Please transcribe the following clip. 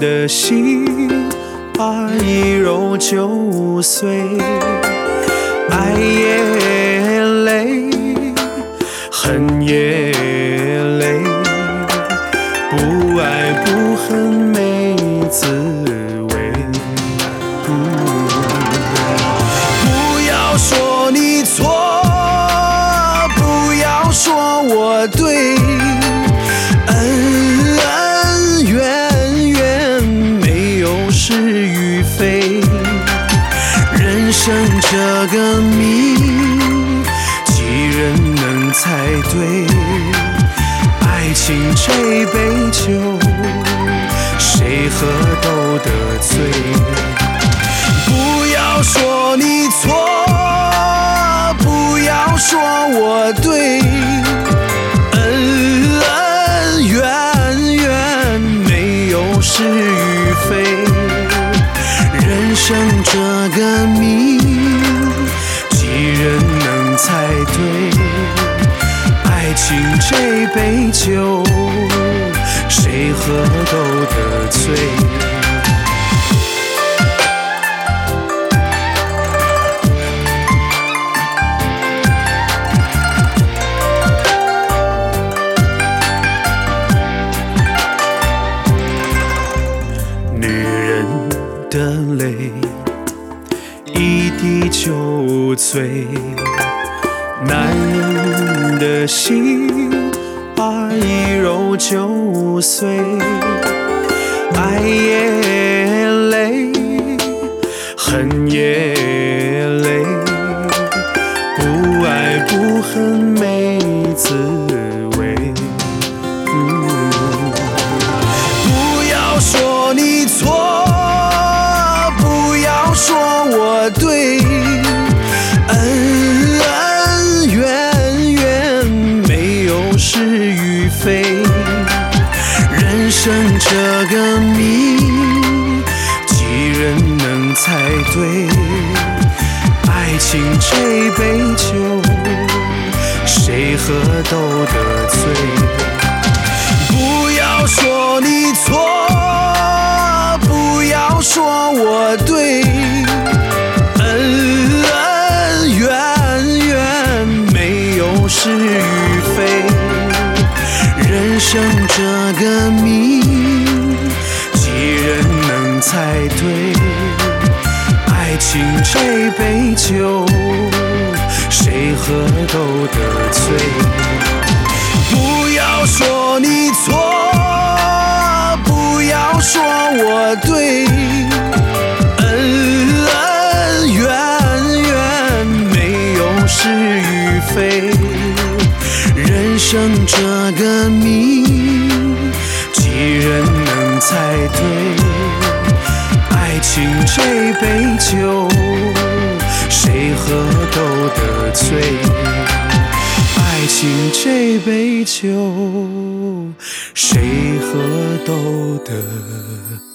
的心已揉就碎，爱也累，恨也累，不爱不恨没滋味。不要说你错，不要说我对，恩恩怨怨没有是与非。人生这个谜，几人能猜对？爱情这杯酒，谁喝都得醉。不要说你错，不要说我对，恩恩怨怨没有是与非。人生这个谜，几人能猜对？爱情这杯酒，谁喝都得醉。女人的泪，一滴就醉。男人的心已揉就碎，爱也累，恨也累，不爱不恨没滋味。不要说你错，不要说我对，是与非。人生这个谜，几人能猜对？爱情这杯酒，谁喝都得醉。不要说你错，不要说我对，恩恩怨怨没有是与非。人生这个谜，几人能猜对？爱情这杯酒，谁喝都得醉。不要说你错，不要说我对，恩恩怨怨没有是与非。人生这个谜，几人能猜对？爱情这杯酒，谁喝都得醉。爱情这杯酒，谁喝都得